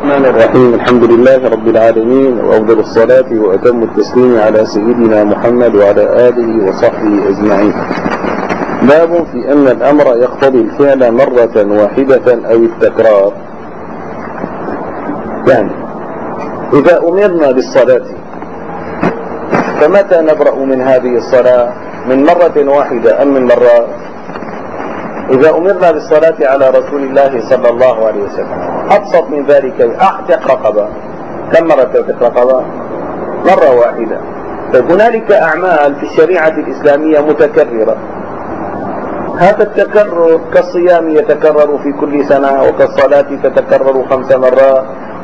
الرحمن الرحيم. الحمد لله رب العالمين، وأفضل الصلاة وأتم التسليم على سيدنا محمد وعلى آله وصحبه أجمعين. باب في أن الأمر يقتضي الفعل مرة واحدة أو التكرار. يعني إذا أمرنا بالصلاة فمتى نبرأ من هذه الصلاة؟ من مرة واحدة أم من مرات؟ إذا أمرنا بالصلاة على رسول الله صلى الله عليه وسلم، أبسط من ذلك أعتق رقبة. كم مرة تعتق رقبة؟ مرة واحدة. فهنالك أعمال في الشريعة الإسلامية متكررة. هذا التكرر كالصيام يتكرر في كل سنة، وكالصلاة تتكرر 5 مرات،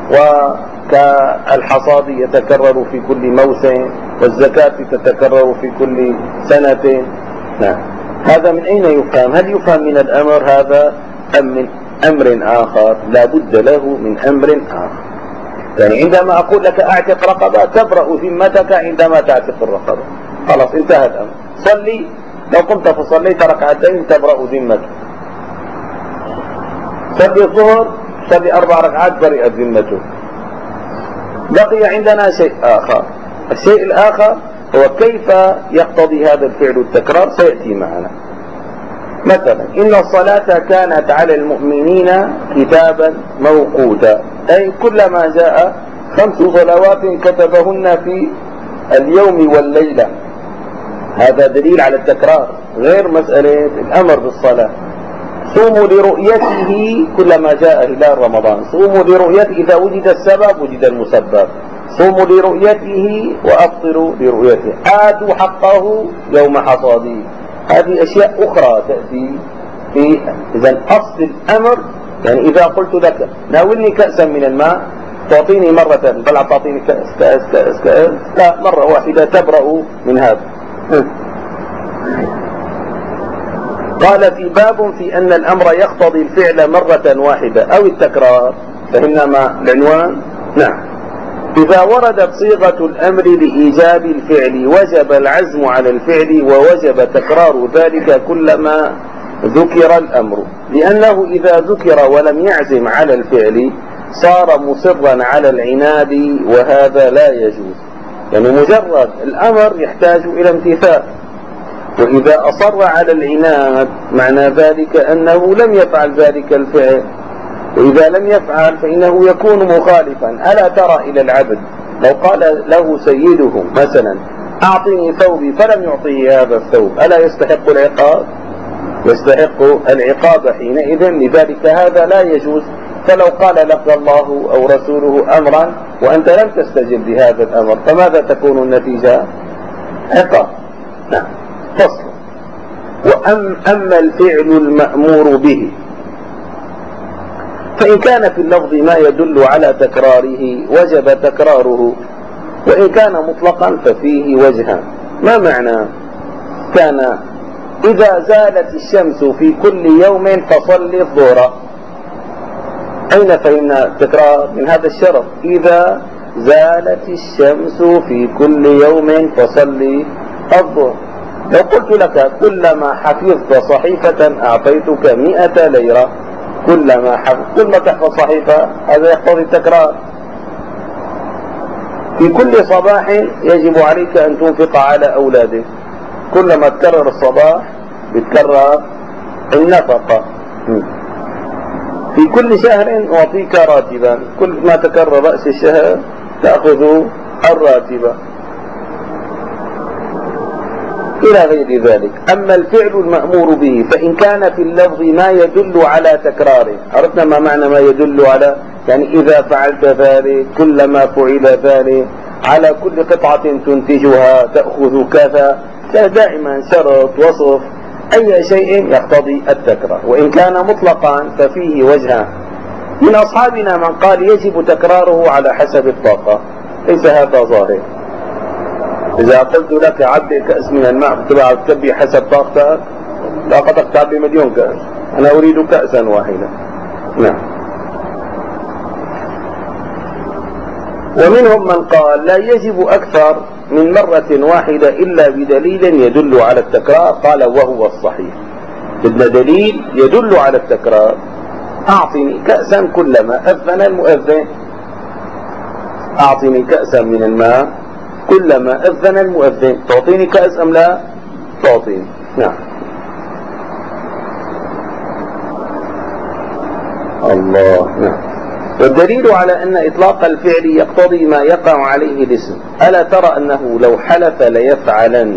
وكالحصاد يتكرر في كل موسم، والزكاة تتكرر في كل سنة. نعم. هذا من أين يفهم؟ هل يفهم من الأمر هذا أم من أمر آخر؟ لا بد له من أمر آخر. يعني عندما أقول لك أعتق رقبة، تبرأ ذمتك عندما تعتق الرقبة. خلاص انتهى الأمر. صلي، لو قمت فصليت ركعتين تبرأ ذمتك. صلي الظهر، صلي 4 ركعات، برئت ذمتك. بقي عندنا شيء آخر. الشيء الآخر هو كيف يقتضي هذا الفعل التكرار، سيأتي معنا. مثلا إن الصلاة كانت على المؤمنين كتابا موقوتا، أي كلما جاء 5 صلوات كتبهن في اليوم والليلة. هذا دليل على التكرار، غير مسألة الأمر بالصلاة. صوموا لرؤيته كلما جاء هلال رمضان، صوموا لرؤيته، إذا وجد السبب وجد المسبب. صوموا لرؤيته وأفطروا لرؤيته. آتوا حقه يوم حصاده. هذه أشياء أخرى تأتي في إذن أصل الأمر. يعني إذا قلت لك ناولني كأسا من الماء، تعطيني مرة، بل تعطيني كأس، لا، مرة واحدة تبرأ من هذا. قال في باب في أن الأمر يقتضي الفعل مرة واحدة أو التكرار. فهمنا ما العنوان؟ نعم. إذا وردت صيغة الأمر لإيجاب الفعل وجب العزم على الفعل، ووجب تكرار ذلك كلما ذكر الأمر، لأنه إذا ذكر ولم يعزم على الفعل صار مصرا على العناد، وهذا لا يجوز. يعني مجرد الأمر يحتاج إلى امتثال، وإذا أصر على العناد معنى ذلك أنه لم يفعل ذلك الفعل، وإذا لم يفعل فإنه يكون مخالفا. ألا ترى إلى العبد لو قال له سيده مثلا أعطني ثوبي فلم يعطيه هذا الثوب، ألا يستحق العقاب؟ يستحق العقاب حينئذ. لذلك هذا لا يجوز. فلو قال لك الله أو رسوله أمرا وأنت لم تستجب لهذا الأمر، فماذا تكون النتيجة؟ عقاب. نعم. فصل. أما الفعل المأمور به، فإن كان في اللفظ ما يدل على تكراره وجب تكراره، وإن كان مطلقا ففيه وجهان. ما معنى كان؟ إذا زالت الشمس في كل يوم فصل الظهر. أين فهمنا التكرار من هذا الشرط؟ إذا زالت الشمس في كل يوم فصل الظهر. لو قلت لك كلما حفظت صحيفة أعطيتك 100 ليرة، كل ما تحفظ صحيفة هذا يقتضي التكرار. في كل صباح يجب عليك أن تنفق على أولادك. كلما تكرر الصباح بتكرر النفقة. في كل شهر أعطيك راتبا، كل ما تكرر رأس الشهر تأخذ الراتبة، إلى غير ذلك. أما الفعل المأمور به فإن كان في اللفظ ما يدل على تكراره. عرفنا ما معنى ما يدل على؟ يعني إذا فعلت ذلك، كلما فعل ذلك، على كل قطعة تنتجها تأخذ كذا. دائما شرط، وصف، أي شيء يقتضي التكرار. وإن كان مطلقا ففيه وجهان. من أصحابنا من قال يجب تكراره على حسب الطاقة. ليس هذا ظاهر. إذا قلت لك عبي كأس من الماء تبع تكبي حسب طاقتك، طاقتك تعبي 1,000,000 كأس، أنا أريد كأسا واحدا. نعم. ومنهم من قال لا يجب أكثر من مرة واحدة إلا بدليل يدل على التكرار. قال وهو الصحيح. بدنا دليل يدل على التكرار. أعطني كأسا كلما أذن المؤذن. أعطني كأسا من الماء، كلما أذن المؤذن تعطيني كأس أم لا؟ تعطيني. نعم. الله. نعم. والدليل على أن إطلاق الفعل يقتضي ما يقع عليه الاسم. ألا ترى أنه لو حلف ليفعلن،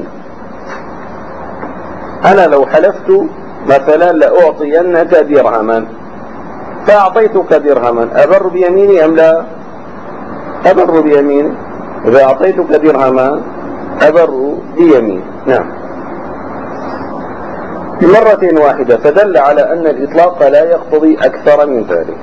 أنا لو حلفت مثلا لأعطينك درهما فأعطيتك درهما، أبر بيميني أم لا؟ أبر بيميني. إذا أعطيتك درهما أبر بيميني. نعم. بمرة واحدة، فدل على أن الإطلاق لا يقتضي أكثر من ذلك.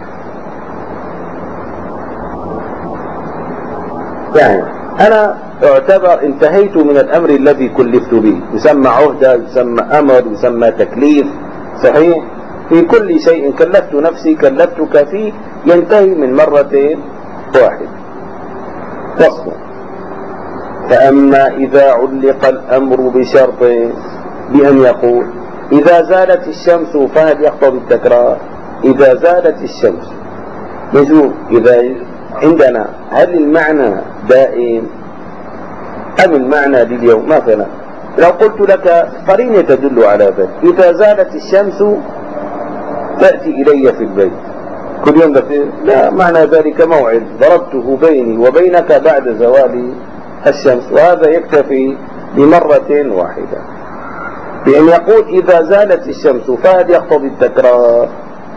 يعني أنا اعتبر انتهيت من الأمر الذي كلفت به، يسمى عهدة، يسمى أمر، يسمى تكليف، صحيح؟ في كل شيء كلفت نفسي كلفتك فيه ينتهي من مرة واحدة. فصل. فأما إذا علق الأمر بشرط بأن يقول إذا زالت الشمس، فهل يقتضي التكرار؟ إذا زالت الشمس نشوف إذا عندنا هل المعنى دائم أم المعنى لليوم. مثلا لو قلت لك قرينة تدل على ذلك، إذا زالت الشمس تأتي إلي في البيت كل يوم، لا معنى ذلك موعد ضربته بيني وبينك بعد زوال الشمس، وهذا يكتفي بمرة واحدة. بأن يقول إذا زالت الشمس، فهل يقتضي التكرار؟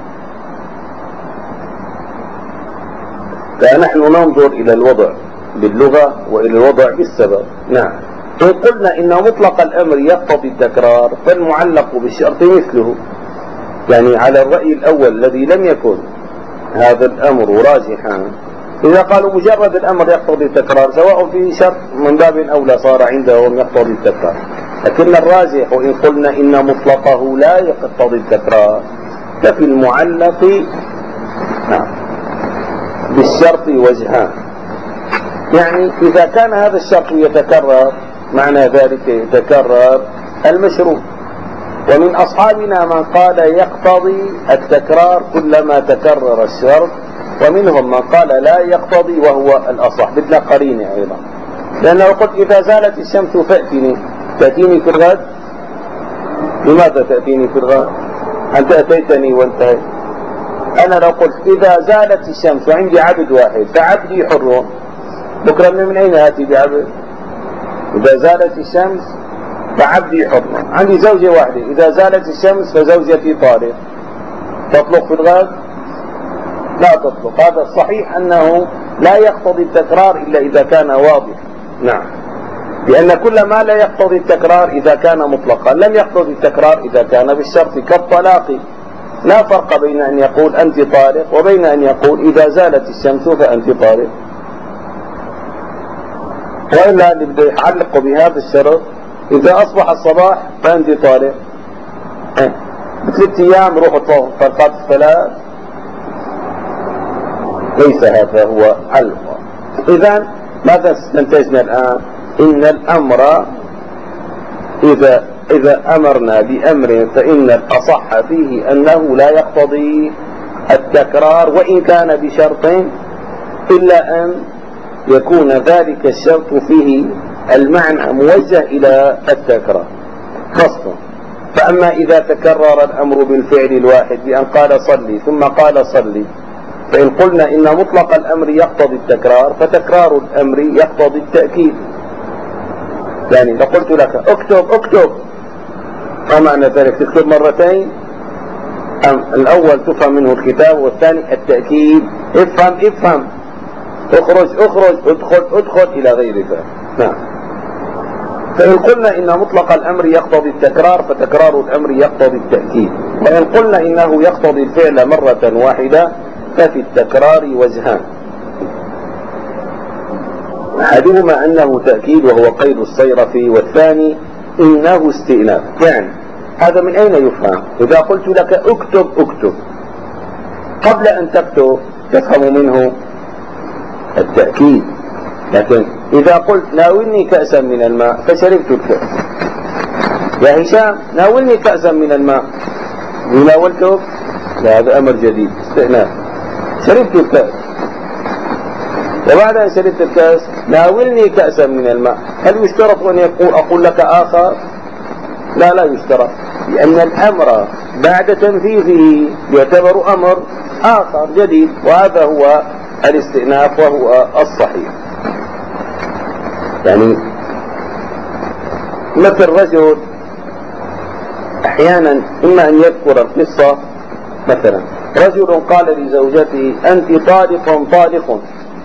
فنحن ننظر إلى الوضع باللغة وإلى الوضع بالسبب. نعم. إن قلنا إن مطلق الأمر يقتضي التكرار، فالمعلق بالشرط مثله. يعني على الرأي الأول الذي لم يكن هذا الأمر راجحا، إذا قالوا مجرد الأمر يقتضي التكرار سواء في شرط من باب أولى صار عندهم يقتضي التكرار. لكن الراجح وإن قلنا إن مطلقه لا يقتضي التكرار، ففي المعلق نعم بالشرط وجهان. يعني إذا كان هذا الشرط يتكرر، معنى ذلك يتكرر المشروط. ومن أصحابنا من قال يقتضي التكرار كلما تكرر الشرط، ومنهم من قال لا يقتضي وهو الأصح. بدنا قرينة أيضا، لأنه قلت إذا زالت الشمس فأتني، تأتيني في الغد. لماذا تأتيني في الغد؟ أنت أتيتني وانتهيت. أنا لو قلت إذا زالت الشمس وعندي عبد واحد فعبدي حر، بكرة من أين آتي بعبد؟ إذا زالت الشمس فعبدي حر. عندي زوجة واحدة، إذا زالت الشمس فزوجتي طالق، تطلق في الغد؟ لا تطلق. هذا الصحيح أنه لا يقتضي التكرار إلا إذا كان واضح. نعم. لأن كل ما لا يقتضي التكرار إذا كان مطلقا لم يقتضي التكرار إذا كان بالشرط، كالطلاق. لا فرق بين أن يقول أنت طالق وبين أن يقول إذا زالت الشمس فأنت طالق. وإلا اللي بده يعلق بهذا الشرط إذا أصبح الصباح فأنت طالق، بثلاث أيام روحوا فرقات الثلاث، ليس هذا هو علق. إذن ماذا استنتجنا الآن؟ إن الأمر إذا أمرنا بأمر فإن الأصح فيه أنه لا يقتضي التكرار وإن كان بشرط، إلا أن يكون ذلك الشرط فيه المعنى موجه إلى التكرار. خاصة فأما إذا تكرر الأمر بالفعل الواحد بأن قال صلي ثم قال صلي، فإن قلنا إن مطلق الأمر يقتضي التكرار، فتكرار الأمر يقتضي التأكيد. يعني لو قلت لك اكتب، ما معنى ذلك؟ تكتب مرتين؟ أم الأول تفهم منه الكتاب والثاني التأكيد؟ افهم، اخرج، ادخل إلى غير ذلك. نعم. فإن قلنا إن مطلق الأمر يقتضي التكرار، فتكرار الأمر يقتضي التأكيد. وإن قلنا إنه يقتضي الفعل مرة واحدة، ففي التكرار وجهان. أحدهما أنه تأكيد وهو قيد الصيرف، والثاني إنه استئناف. يعني هذا من أين يفهم؟ إذا قلت لك اكتب، قبل أن تكتب تفهم منه التأكيد. لكن إذا قلت ناولني كأسا من الماء فشربت الكأس، يا هشام ناولني كأسا من الماء، ناولتك، لا هذا أمر جديد، استئناف، شربت الكأس. وبعد أن شربت الكأس ناولني كأسا من الماء، هل يشترط أن أقول لك آخر؟ لا يشترط، لأن الأمر بعد تنفيذه يعتبر أمر آخر جديد، وهذا هو الاستئناف وهو الصحيح. يعني مثل رجل أحيانا إما أن يذكر القصة، مثلا رجل قال لزوجته أنت طالق طالق،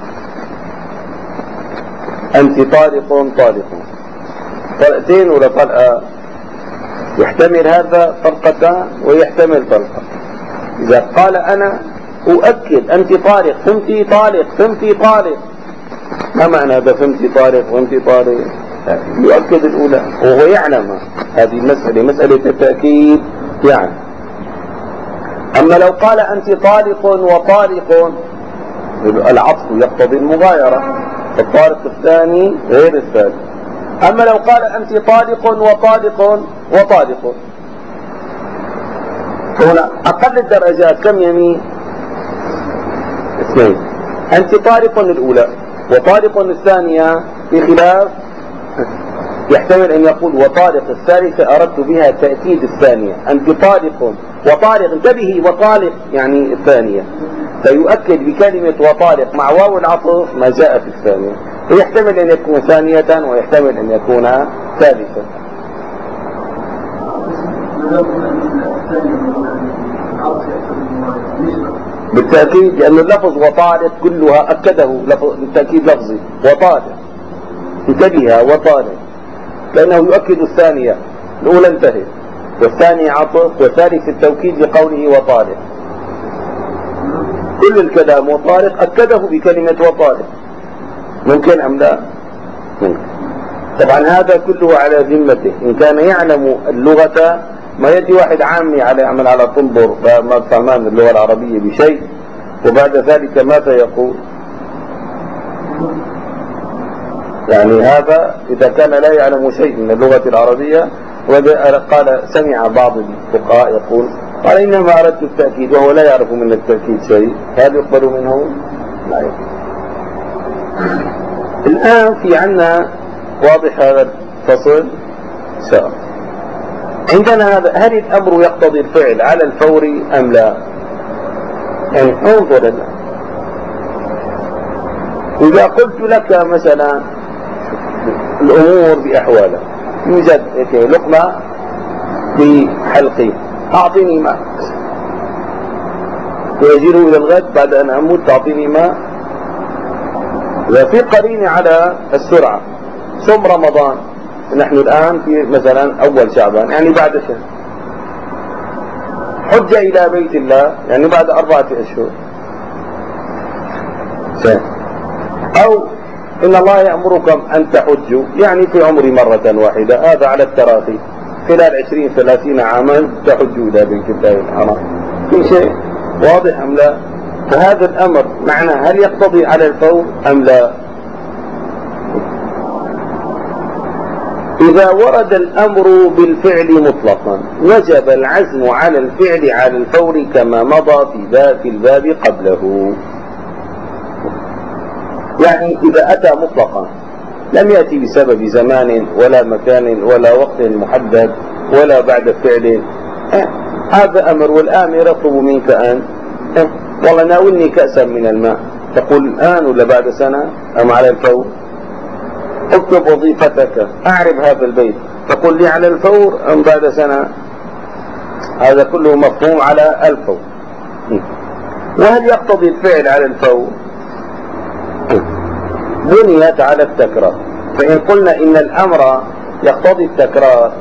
أنت طالق طالق، طلقتين ولا طلقة؟ يحتمل هذا طلقتان ويحتمل طلقة. إذا قال أنا أؤكد أنت طالق، فهمتي طالق، فهمتي طالق، ما معنى هذا فهمتي طالق فهمتي طالق؟ يؤكد الأولى وهو يعلم هذه مسألة التأكيد يعني. أما لو قال أنت طالق وطالق، العطف يقتضي المغايرة، الطالق الثاني غير الثالث. أما لو قال أنت طالق وطالق وطالق، هنا أقل الدرجات كم يمين؟ اثنين. أنت طالق الأولى وطالق الثانية بخلاف، يحتمل أن يقول وطالق الثالثة أردت بها تأكيد الثانية، أنت طالق وطالق، انتبهي وطالق يعني الثانية، فيؤكد بكلمة وطالق مع واو العطف ما جاء في الثانية، ويحتمل أن يكون ثانية ويحتمل أن يكون ثالثة. بالتأكيد، لأن اللفظ وطالق كلها أكده بالتأكيد لفظي وطالق، انتبهها وطالق، لأنه يؤكد الثانية، الأولى انتهت والثانية عطف والثالث التوكيد لقوله وطالق. كل الكلام وطالق أكده بكلمة وطالق، ممكن أم لا؟ ممكن. طبعا هذا كله على ذمته، إن كان يعلم اللغة، ما يجي واحد عامي يعمل على طنبر ما فهمان اللغة العربية بشيء وبعد ذلك ماذا يقول؟ يعني هذا إذا كان لا يعلم شيء من اللغة العربية، قال سمع بعض الفقهاء يقول قال إنما أردت التأكيد وهو لا يعرف من التأكيد شيء، هل يقبل منه؟ لا يقبل. الآن في عنا واضح هذا الفصل سواء عندنا هذا، هل الأمر يقتضي الفعل على الفور أم لا؟ يعني انظر الآن، إذا قلت لك مثلا الأمور بأحوالها، يوجد لقمة في حلقي، أعطيني ماء، ويجيله إلى الغد بعد أن أموت تعطيني ماء، وفي قرينة على السرعة، صوم رمضان، نحن الآن في مثلا أول شعبان يعني بعد شهر، حج إلى بيت الله يعني بعد 4 أشهر، أو إن الله يأمركم أن تحجوا يعني في عمري مرة واحدة، هذا على التراخي، خلال 20-30 عاما تحجوا إلى بيت الله الحرام. في شيء واضح أم لا؟ فهذا الأمر معنى هل يقتضي على الفور أم لا؟ إذا ورد الأمر بالفعل مطلقا وجب العزم على الفعل على الفور كما مضى في الباب قبله. يعني إذا أتى مطلقا لم يأتي بسبب زمان ولا مكان ولا وقت محدد ولا بعد فعل، هذا أمر، والآمر يطلب منك أن والله ناولني كأسا من الماء، تقول الآن ولا بعد سنة أم على الفور؟ اكتب وظيفتك، أعرب هذا البيت، تقول لي على الفور أم بعد سنة؟ هذا كله مفهوم على الفور. وهل يقتضي الفعل على الفور؟ بنيت على التكرار، فإن قلنا إن الأمر يقتضي التكرار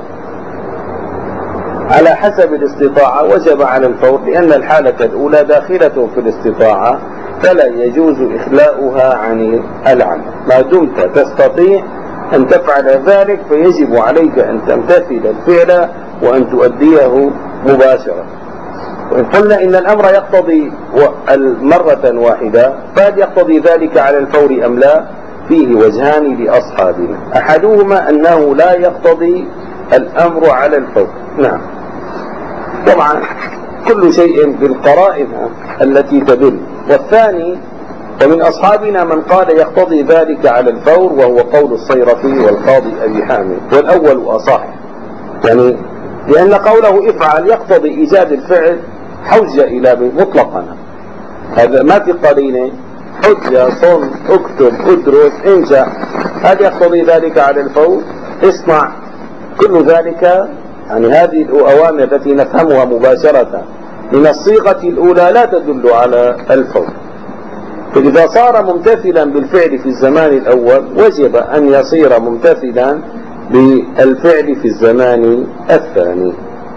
على حسب الاستطاعة وجب على الفور، لأن الحالة الأولى داخلة في الاستطاعة فلا يجوز إخلاؤها عن العمل، ما دمت تستطيع أن تفعل ذلك فيجب عليك أن تمتثل الفعل وأن تؤديه مباشرة. وإن قلنا إن الأمر يقتضي مرة واحدة، فهل يقتضي ذلك على الفور أم لا؟ فيه وجهان لأصحابنا، أحدهما أنه لا يقتضي الأمر على الفور، نعم طبعا كل شيء بالقرائن التي تدل، والثاني ومن أصحابنا من قال يقتضي ذلك على الفور، وهو قول الصيرفي والقاضي أبي حامد، والأول أصح، يعني لأن قوله افعل يقتضي إيجاد الفعل حجة إلى مطلقا، هذا ما في قرينة، حجة صم اكتب ادرس انشأ، هذا يقتضي ذلك على الفور، اصنع، كل ذلك يعني هذه الأوامر التي نفهمها مباشرة من الصيغة الأولى لا تدل على الفور. فإذا صار ممتثلا بالفعل في الزمان الأول وجب أن يصير ممتثلا بالفعل في الزمان الثاني.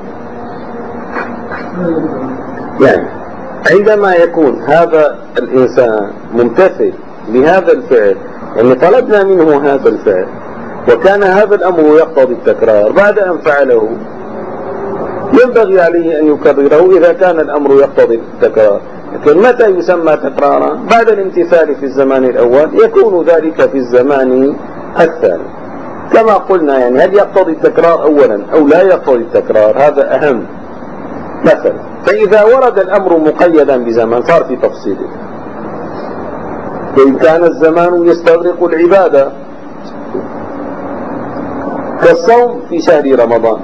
يعني عندما يكون هذا الإنسان ممتثل بهذا الفعل، يعني طلبنا منه هذا الفعل وكان هذا الأمر يقتضي التكرار، بعد أن فعله ينبغي عليه أن يكرره إذا كان الأمر يقتضي التكرار. لكن متى يسمى تكرارا؟ بعد الامتثال في الزمان الأول، يكون ذلك في الزمان الثاني. كما قلنا يعني هل يقتضي التكرار أولا أو لا يقتضي التكرار، هذا أهم. مثلا فإذا ورد الأمر مقيدا بزمان صار في تفصيله، وإن كان الزمان يستغرق العبادة كالصوم في شهر رمضان،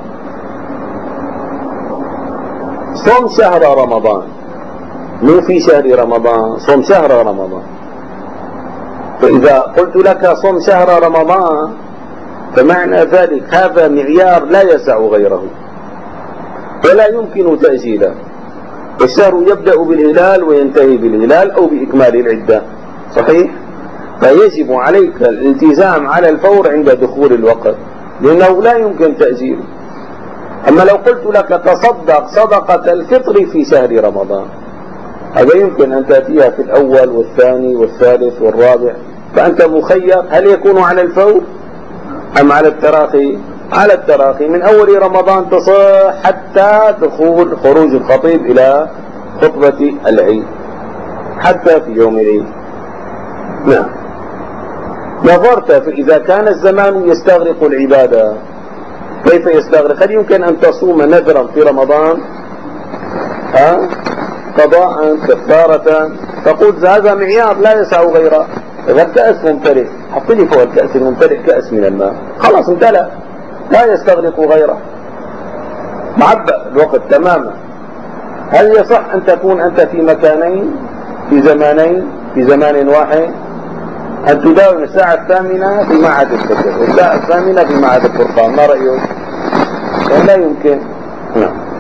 صوم شهر رمضان مو في شهر رمضان، صوم شهر رمضان. فإذا قلت لك صوم شهر رمضان فمعنى ذلك هذا معيار لا يسع غيره ولا يمكن تأجيله، الشهر يبدأ بالهلال وينتهي بالهلال أو بإكمال العدة، صحيح؟ فيجب عليك الالتزام على الفور عند دخول الوقت لأنه لا يمكن تأجيله. أما لو قلت لك تصدق صدقة الفطر في شهر رمضان، هذا يمكن أن تأتيها في الأول والثاني والثالث والرابع، فأنت مخير هل يكون على الفور أم على التراخي؟ على التراخي، من أول رمضان تصح حتى دخول خروج الخطيب إلى خطبة العيد، حتى في يوم العيد. نعم. نظرت فإذا كان الزمان يستغرق العبادة، كيف يستغرق؟ هل يمكن أن تصوم نذرا في رمضان قضاء كفارة؟ تقول هذا معيار لا يسع غيره. إذا الكأس ممتلئ، حط لي فوق الكأس الممتلئ كأس من الماء، خلاص امتلأ، لا يستغرق غيره، معبأ الوقت تماما. هل يصح أن تكون أنت في مكانين في زمانين في زمان واحد؟ أن تداوم الساعة 8 في معهد الفكر والساعة 8 في معهد الفرقان، ما رأيك؟ لا يمكن. نعم.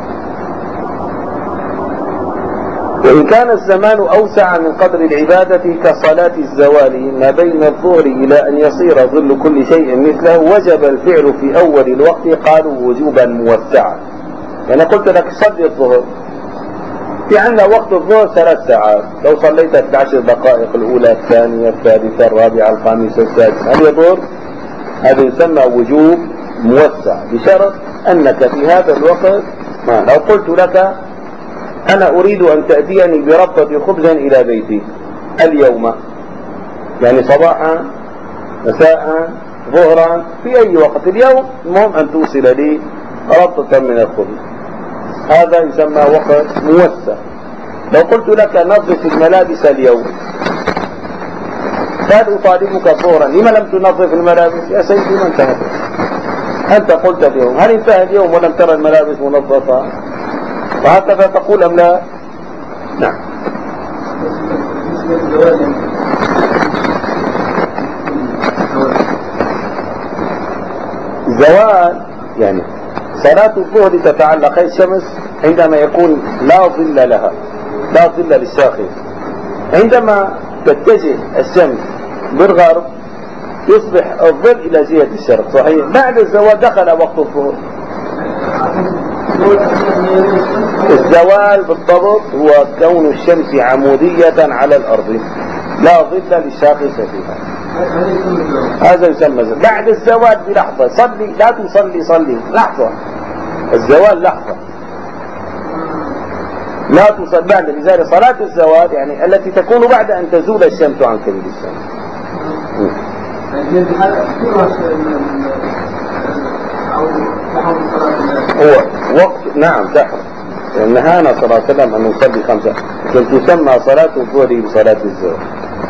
وإن كان الزمان أوسع من قدر العبادة كصلاة الزوال ما بين الظهر إلى أن يصير ظل كل شيء مثله وجب الفعل في أول الوقت، قالوا وجوبا موسعا. يعني قلت لك صلي الظهر، في عندنا وقت الظهر 3 ساعات، لو صليت في 10 دقائق الأولى الثانية الثالثة الرابعة الخامسة السادسة هل يضر؟ هذا يسمى وجوب موسع، بشرط أنك في هذا الوقت لو قلت لك أنا أريد أن تأتيني بربطة خبز إلى بيتي اليوم، يعني صباحا مساء ظهرا في أي وقت اليوم، المهم أن توصل لي ربطة من الخبز، هذا يسمى وقت موسع. لو قلت لك نظف الملابس اليوم، قد أطالبك ظهرا لما لم تنظف الملابس؟ يا سيدي ما انتهت، أنت قلت اليوم، هل انتهى اليوم ولم ترى الملابس منظفة؟ وهكذا تقول أم لا؟ نعم. زوال يعني صلاة الظهر تتعلق الشمس عندما يكون لا ظل لها، لا ظل للشاخص، عندما تتجه الشمس بالغرب يصبح الظل إلى جهة الشرق، صحيح؟ بعد الزوال دخل وقت الظهر. الزوال بالضبط هو كون الشمس عمودية على الأرض لا ظل للشاخص فيها، هذا يسمى زوال. بعد الزوال بلحظة صلي، لا تصلي صلي لحظة، الزوال لحظة لا تصلي بعد، لذلك صلاة الزوال يعني التي تكون بعد أن تزول الشمس عن كبد الشمس. هو وقت نعم تحرم، نهانا صلى الله عليه وسلم أن نصلي 5، لكن تسمى صلاة الظهر بصلاة الزوال.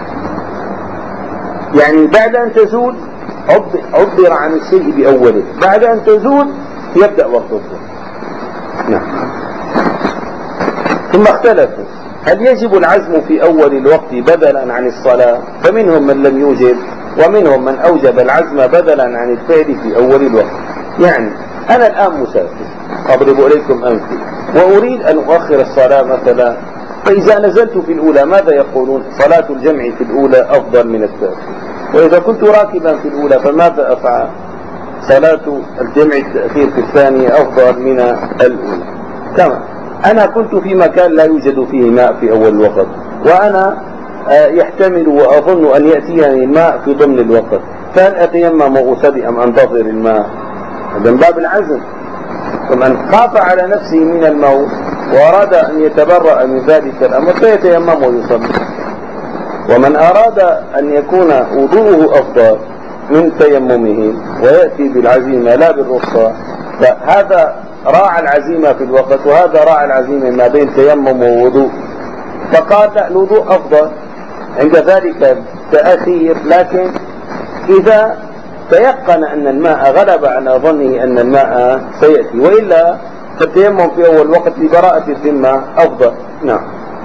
يعني بعد أن تزول عبر عن الشيء بأوله، بعد أن تزول يبدأ وقت الظهر. نعم. ثم اختلفوا هل يجب العزم في أول الوقت بدلا عن الصلاة؟ فمنهم من لم يوجب، ومنهم من أوجب العزم بدلا عن الفعل في أول الوقت. يعني أنا الآن مسافر، أضرب إليكم أمثلة، وأريد أن أؤخر الصلاة مثلا، فإذا نزلت في الأولى ماذا يقولون؟ صلاة الجمع في الأولى أفضل من التأخير. وإذا كنت راكبا في الأولى فماذا أفعل؟ صلاة الجمع التأخير في الثانية أفضل من الأولى. كما أنا كنت في مكان لا يوجد فيه ماء في أول الوقت، وأنا يحتمل وأظن أن يأتيني الماء في ضمن الوقت، فهل أتيمم وأصلي أم أنتظر الماء؟ هذا من باب العزم. فمن خاف على نفسه من الموت وأراد أن يتبرأ من ذلك الأمر فيتيمم ويصلي. ومن أراد أن يكون وضوءه أفضل من تيممه ويأتي بالعزيمة لا بالرخصة، فهذا راعى العزيمة في الوقت، وهذا راعى العزيمة ما بين تيمم ووضوء، فقال لا، الوضوء أفضل عند ذلك تأخير. لكن إذا تيقن أن الماء غلب على ظنه أن الماء سيأتي، وإلا فالتيمم في أول وقت لبراءة الذمة أفضل. نعم.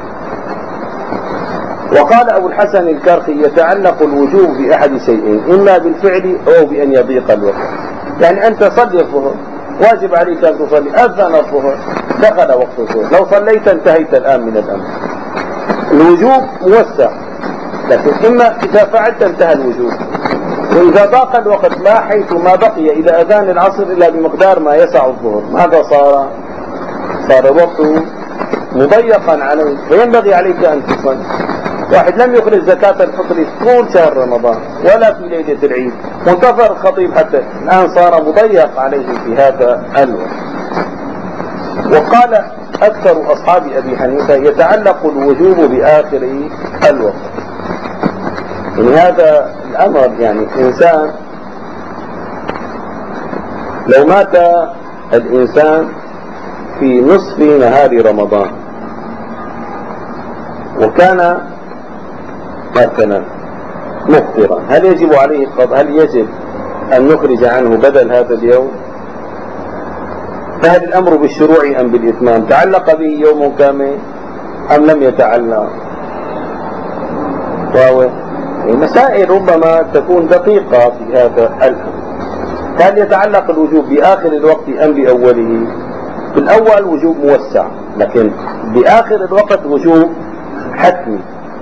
وقال أبو الحسن الكرخي يتعلق الوجوب بأحد شيئين، إما بالفعل أو بأن يضيق الوقت. يعني أنت صلي الظهر، واجب عليك أن تصلي، أذن الظهر، دخل وقت الظهر، لو صليت انتهيت الآن من الأمر. الوجوب موسع، لكن إما إذا فعلت انتهى الوجوب، وإذا ضاق الوقت لا، حيث ما بقي إلى أذان العصر إلا بمقدار ما يسع الظهر، ماذا صار الوقت مضيقا عليه، فينبغي عليك أن تصلي. واحد لم يخرج زكاة الفطر طول شهر رمضان ولا في ليلة العيد، منتظر الخطيب حتى الآن، صار مضيق عليه في هذا الوقت. وقال أكثر أصحاب أبي حنيفة يتعلق الوجوب بآخر الوقت. يعني هذا الأمر، يعني إنسان لو مات الإنسان في نصف نهار رمضان وكان مثلا مفطرا، هل يجب عليه القضاء؟ هل يجب أن نخرج عنه بدل هذا اليوم؟ فهل الأمر بالشروع أم بالإتمام؟ تعلق به يوم كامل أم لم يتعلق؟ وهو مسائل ربما تكون دقيقة في هذا الأمر. هل يتعلق الوجوب بآخر الوقت أم بأوله؟ في الأول وجوب موسع، لكن بآخر الوقت وجوب حتمي.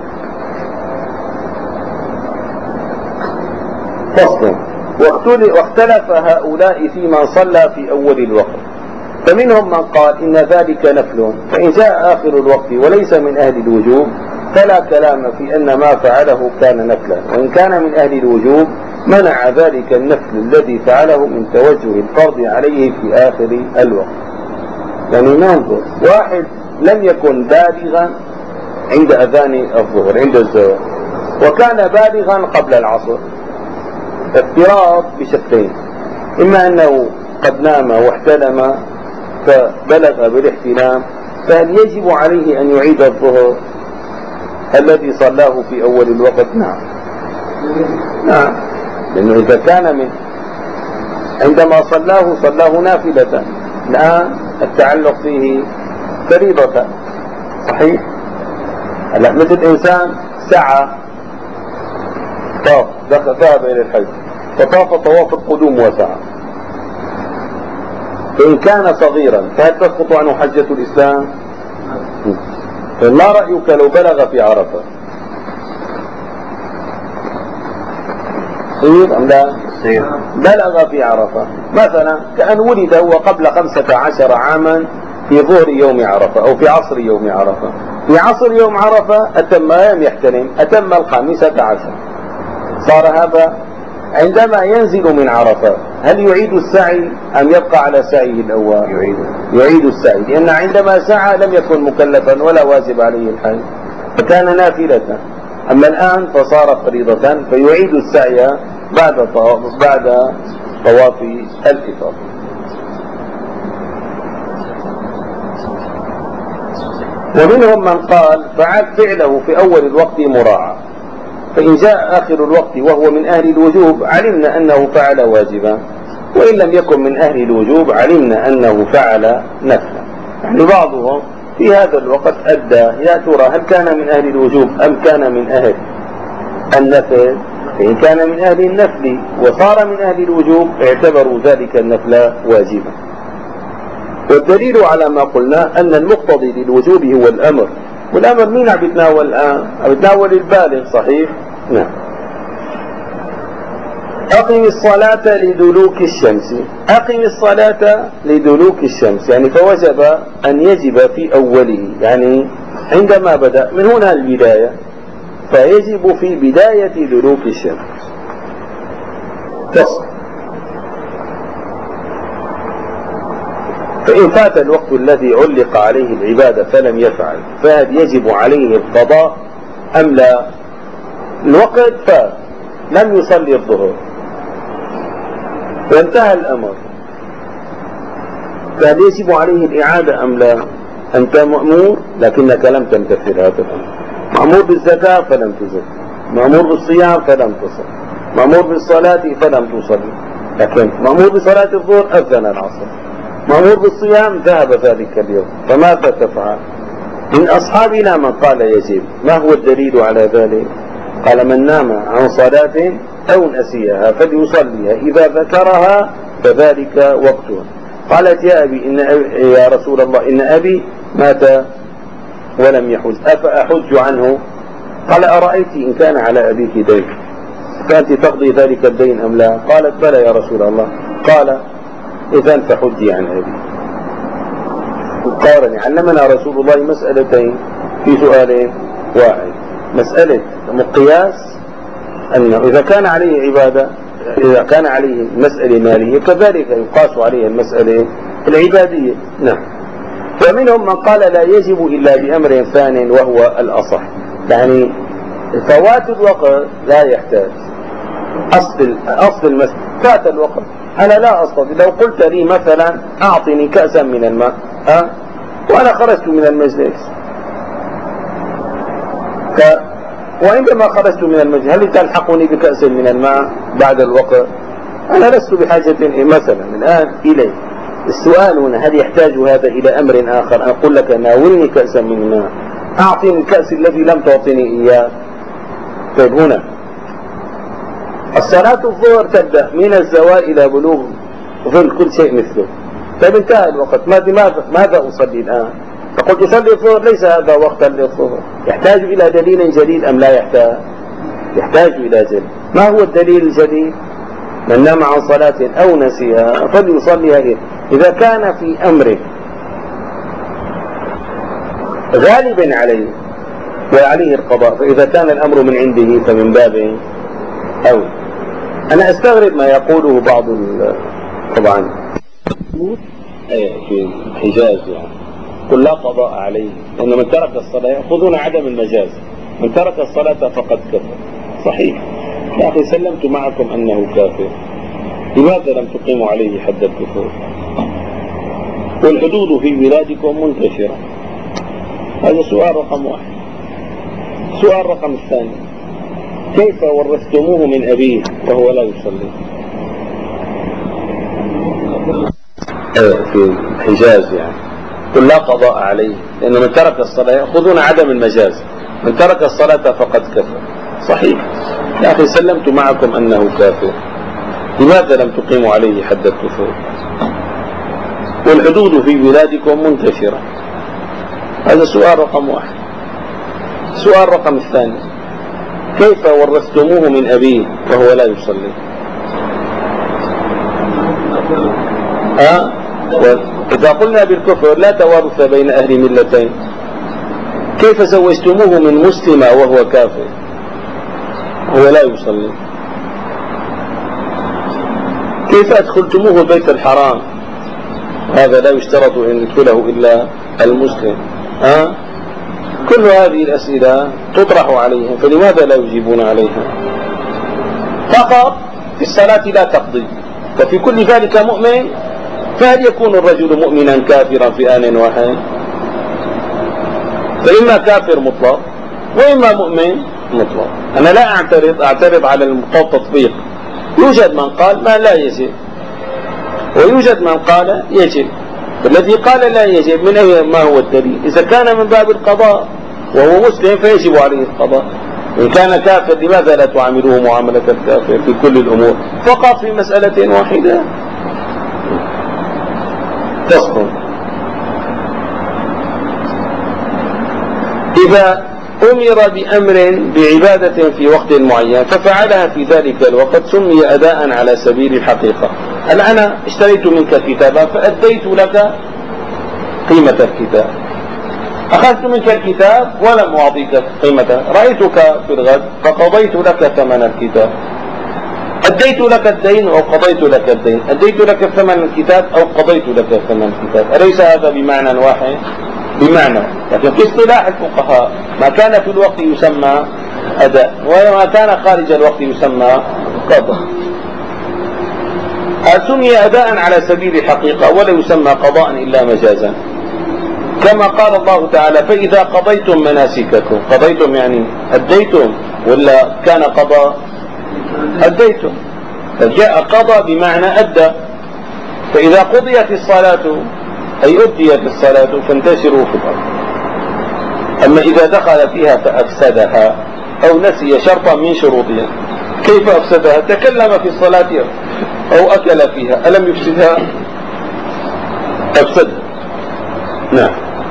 فصل. واختلف هؤلاء في من صلى في أول الوقت، فمنهم من قال إن ذلك نفل، فإن جاء آخر الوقت وليس من أهل الوجوب فلا كلام في أن ما فعله كان نفلا، وإن كان من أهل الوجوب منع ذلك النفل الذي فعله من توجه الفرض عليه في آخر الوقت. يعني ننظر، واحد لم يكن بالغا عند أذان الظهر عند الزوال، وكان بالغا قبل العصر، افتراض بشكلين، إما أنه قد نام واحتلم فبلغ بالاحتلام، فهل يجب عليه أن يعيد الظهر الذي صلاه في أول الوقت؟ نعم، لأنه إذا كان من عندما صلاه نافلة، الآن التعلق فيه فريضة، صحيح؟ هلا مثل إنسان سعى، طاف، ذهب إلى الحج فطاف طواف القدوم وسعى، فإن كان صغيرا فهل تسقط عنه حجة الإسلام؟ فما رأيك لو بلغ في عرفة؟ صغير أم لا؟ بلغ في عرفة مثلا، كأن ولد هو قبل 15 عاما في ظهر يوم عرفة أو في عصر يوم عرفة. في عصر يوم عرفة أتم، لم يحترم، أتم 15، صار هذا عندما ينزل من عرفة هل يعيد السعي أم يبقى على سعيه الأول؟ يعيد السعي، لأن عندما سعى لم يكن مكلفا ولا واجب عليه الحج، فكان نافلة. أما الآن فصار فريضة، فيعيد السعي بعد طواف الإفاضة. ومنهم من قال فعله في أول الوقت مراعاة، فإن جاء آخر الوقت وهو من أهل الوجوب علمنا أنه فعل واجبا، وإن لم يكن من أهل الوجوب علمنا أنه فعل نفلا. يعني بعضهم في هذا الوقت أدى، يا ترى هل كان من أهل الوجوب أم كان من أهل النفل؟ فإن كان من أهل النفل وصار من أهل الوجوب اعتبروا ذلك النفل واجبا. والدليل على ما قلنا أن المقتضي للوجوب هو الأمر، والأمر مين عم يتناول الآن؟ عم يتناول البالغ، صحيح؟ نعم. أقم الصلاة لدلوك الشمس. أقم الصلاة لدلوك الشمس يعني فوجب أن يجب في أوله، يعني عندما بدأ من هنا البداية، فيجب في بداية دلوك الشمس. فصل. فإن فات الوقت الذي علق عليه العبادة فلم يفعل، فهل يجب عليه القضاء أم لا؟ الوقت فات، لم يصلي الظهر وانتهى الأمر، فهل يجب عليه الإعادة أم لا؟ أنت مأمور لكنك لم تمتثل هذا الأمر، مأمور بالزكاة فلم تزكي، مأمور بالصيام فلم تصم، مأمور بالصلاة فلم تصلي، لكن مأمور بصلاة الظهر أذن العصر، مأمور بالصيام ذهب ذلك اليوم، فماذا تفعل؟ من أصحابنا من قال يجب. ما هو الدليل على ذلك؟ قال من نام عن صلاة أو نسيها فليصليها إذا ذكرها فذلك وقتها. قالت يا أبي يا رسول الله إن أبي مات ولم يحج أفأحج عنه؟ قال أرأيت إن كان على أبيك دين فأنت تقضي ذلك الدين أم لا؟ قالت بلى يا رسول الله. قال إذن فحجي عن أبي. قارن. علمنا رسول الله مسألتين في سؤال واحد، مسألة مقياس أنه إذا كان عليه عبادة، إذا كان عليه مسألة مالية كذلك يقاس عليه المسألة العبادية. نعم. ومنهم من قال لا يجب إلا بأمر ثان وهو الأصح، يعني فوات الوقت لا يحتاج. أصل المسألة فات الوقت، أنا لا أستطيع. لو قلت لي مثلا أعطني كأسا من الماء وأنا خرجت من المجلس، وعندما خرجت من المجلس هل تلحقني بكأس من الماء بعد الوقت؟ أنا لست بحاجة مثلا الآن إليه. السؤال هنا هل يحتاج هذا إلى أمر آخر؟ أنا أقول لك ناولني كأسا من الماء، أعطني الكأس الذي لم تعطني إياه. طيب هنا الصلاة الظهر تبدأ من الزوال إلى بلوغ ظل كل شيء مثله. طيب انتهى الوقت، ماذا أصلي الآن؟ فقلت أصلي الظهر، ليس هذا وقتا للظهر. يحتاج إلى دليل جديد أم لا يحتاج؟ يحتاج إلى دليل. ما هو الدليل الجديد؟ من نام عن صلاة أو نسيها فليصليها إذا كان في أمر غالبا عليه وعليه القضاء، فإذا كان الأمر من عنده فمن باب أو. أنا أستغرب ما يقوله بعض طبعا في الحجاز، يعني قل لا قضاء عليه، لأن من ترك الصلاة يأخذون عدم المجاز، من ترك الصلاة فقد كفر. صحيح يا أخي، سلمت معكم أنه كافر، لماذا لم تقيموا عليه حد الكفر؟ والحدود في بلادكم منتشرة. هذا سؤال رقم واحد. سؤال رقم الثاني، كيف ورثتموه من أبيه وهو لا يصلي؟ في الحجاز يعني قل لا قضاء عليه، لأن من ترك الصلاة يأخذون عدم المجاز، من ترك الصلاة فقد كفر. صحيح يا أخي، سلمت معكم أنه كافر، لماذا لم تقيموا عليه حد الكفر؟ والحدود في بلادكم منتشرة. هذا سؤال رقم واحد. سؤال رقم الثاني، كيف ورثتموه من أبيه وهو لا يصلي؟ إذا قلنا بالكفر لا توارث بين أهل ملتين، كيف زوجتموه من مسلمة وهو كافر وهو لا يصلي؟ كيف أدخلتموه بيت الحرام؟ هذا لا يشترط أن يدخله إلا المسلم. كل هذه الأسئلة تطرح عليهم، فلماذا لا يجيبون عليها؟ فقط في الصلاة لا تقضي، وفي كل ذلك مؤمن، فهل يكون الرجل مؤمنا كافرا في آن واحد؟ فإما كافر مطلق وإما مؤمن مطلق. أنا لا أعترض على التطبيق. يوجد من قال ما لا يجب، ويوجد من قال يجب. الذي قال لا يجب من أي ما هو الدليل؟ إذا كان من باب القضاء وهو مسلم فيجب عليه القضاء. إن كان كافر لماذا لا تعاملوه معاملة الكافر في كل الأمور؟ فقط في مسألة واحدة تصل. إذا أمر بأمر بعبادة في وقت معين ففعلها في ذلك الوقت سمي أداء على سبيل الحقيقة. هل أنا اشتريت منك كتابا فأديت لك قيمة الكتاب، أخذت منك الكتاب ولم أعطيك قيمته، رأيتك في الغد فقضيت لك ثمن الكتاب، أديت لك الدين أو قضيت لك الدين، أديت لك ثمن الكتاب أو قضيت لك ثمن الكتاب. أليس هذا بمعنى واحد؟ بمعنى، لكن في اصطلاح الفقهاء ما كان في الوقت يسمى أداء وما كان خارج الوقت يسمى قضاء. سمي أداء على سبيل الحقيقة ولا يسمى قضاء إلا مجازا، كما قال الله تعالى فإذا قضيتم مناسككم. قضيتم يعني أديتم، ولا كان قضاء؟ أديتم. فجاء قضى بمعنى أدى. فإذا قضيت الصلاة أي أديت الصلاة فانتشروا في الأرض. أما إذا دخل فيها فأفسدها أو نسي شرطا من شروطها، كيف أفسدها؟ تكلم في الصلاة أو أكل فيها، ألم يفسدها؟ أفسدها. نعم.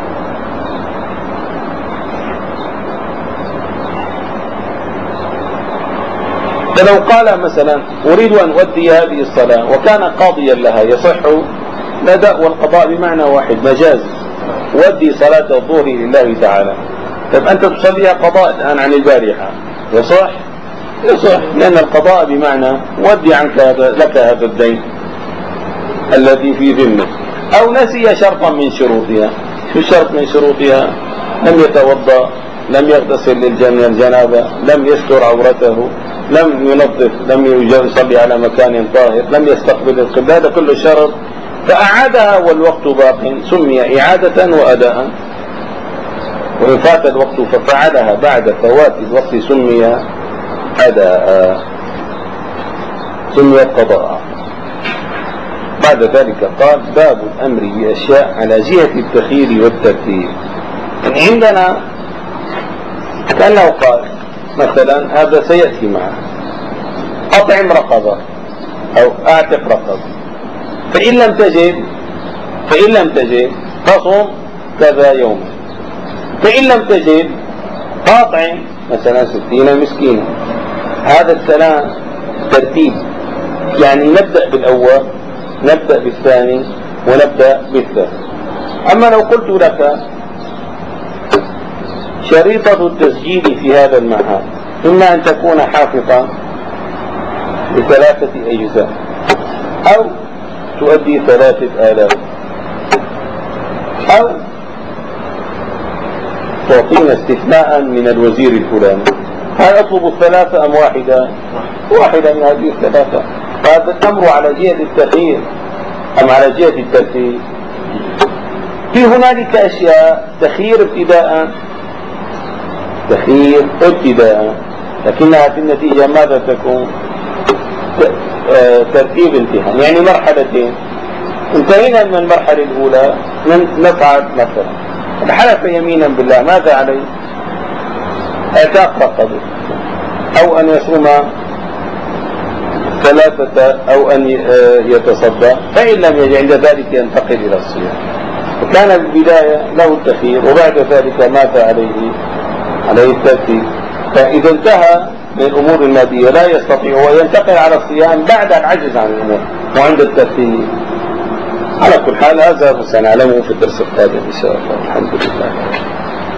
فلو قال مثلا أريد أن أؤدي هذه الصلاة وكان قاضيا لها يصح الأداء والقضاء بمعنى واحد مجاز. أؤدي صلاة الظهر لله تعالى، طيب أنت تصليها قضاء الآن عن البارحة، يصح؟ يصح، لأن القضاء بمعنى أؤدي عنك لك هذا الدين الذي في ذمك. أو نسي شرطا من شروطها. شو الشرط من شروطها؟ لم يتوضأ، لم يغتسل للجنابة، لم يستر عورته، لم ينظف، لم يصلي على مكان طاهر، لم يستقبل القبلة، هذا كله شرط فأعادها والوقت باق سمي إعادة وأداء. وإن فات الوقت ففعلها بعد فوات الوقت سمي أداء، سمي قضاء. بعد ذلك قال باب الأمر بأشياء على جهة التخيير والترتيب. عندنا كأنه قال مثلا هذا سيأتي معه أطعم رقبة أو أعتق رقبة، فإن لم تجد فصم كذا يوم، فإن لم تجد فاطعم مثلا 60 مسكينا. هذا الثلاث ترتيب، يعني نبدأ بالأول، نبدأ بالثاني، ونبدأ بالثالث. أما لو قلت لك شريطة التسجيل في هذا المعهد إما أن تكون حافظا ب3 أجزاء أو تؤدي 3000 أو تعطينا استثناء من الوزير الفلاني، هل أطلب الثلاثة أم واحدة؟ واحدة من هذه الثلاثة. فهذا الأمر على جهة التخيير أم على جهة الترتيب؟ في هنالك أشياء تخيير ابتداء، لكنها في النتيجة ماذا تكون؟ ترتيب امتحان، يعني مرحلتين. انتهينا من المرحلة الأولى نصعد مثلا حلف يمينا بالله ماذا عليه؟ اعتاق رقبه أو أن يصوم 3 أو أن يتصدق، فإن لم يجد عند ذلك ينتقل إلى الصيام. وكان بالبداية له التخيير وبعد ذلك ماذا عليه الترتيب. فإذا انتهى من الأمور المادية لا يستطيع وينتقل على الصيام بعد العجز عن الأمور وعند الترتيب. على كل حال هذا سنعلمه في الدرس القادم إن شاء الله. الحمد لله.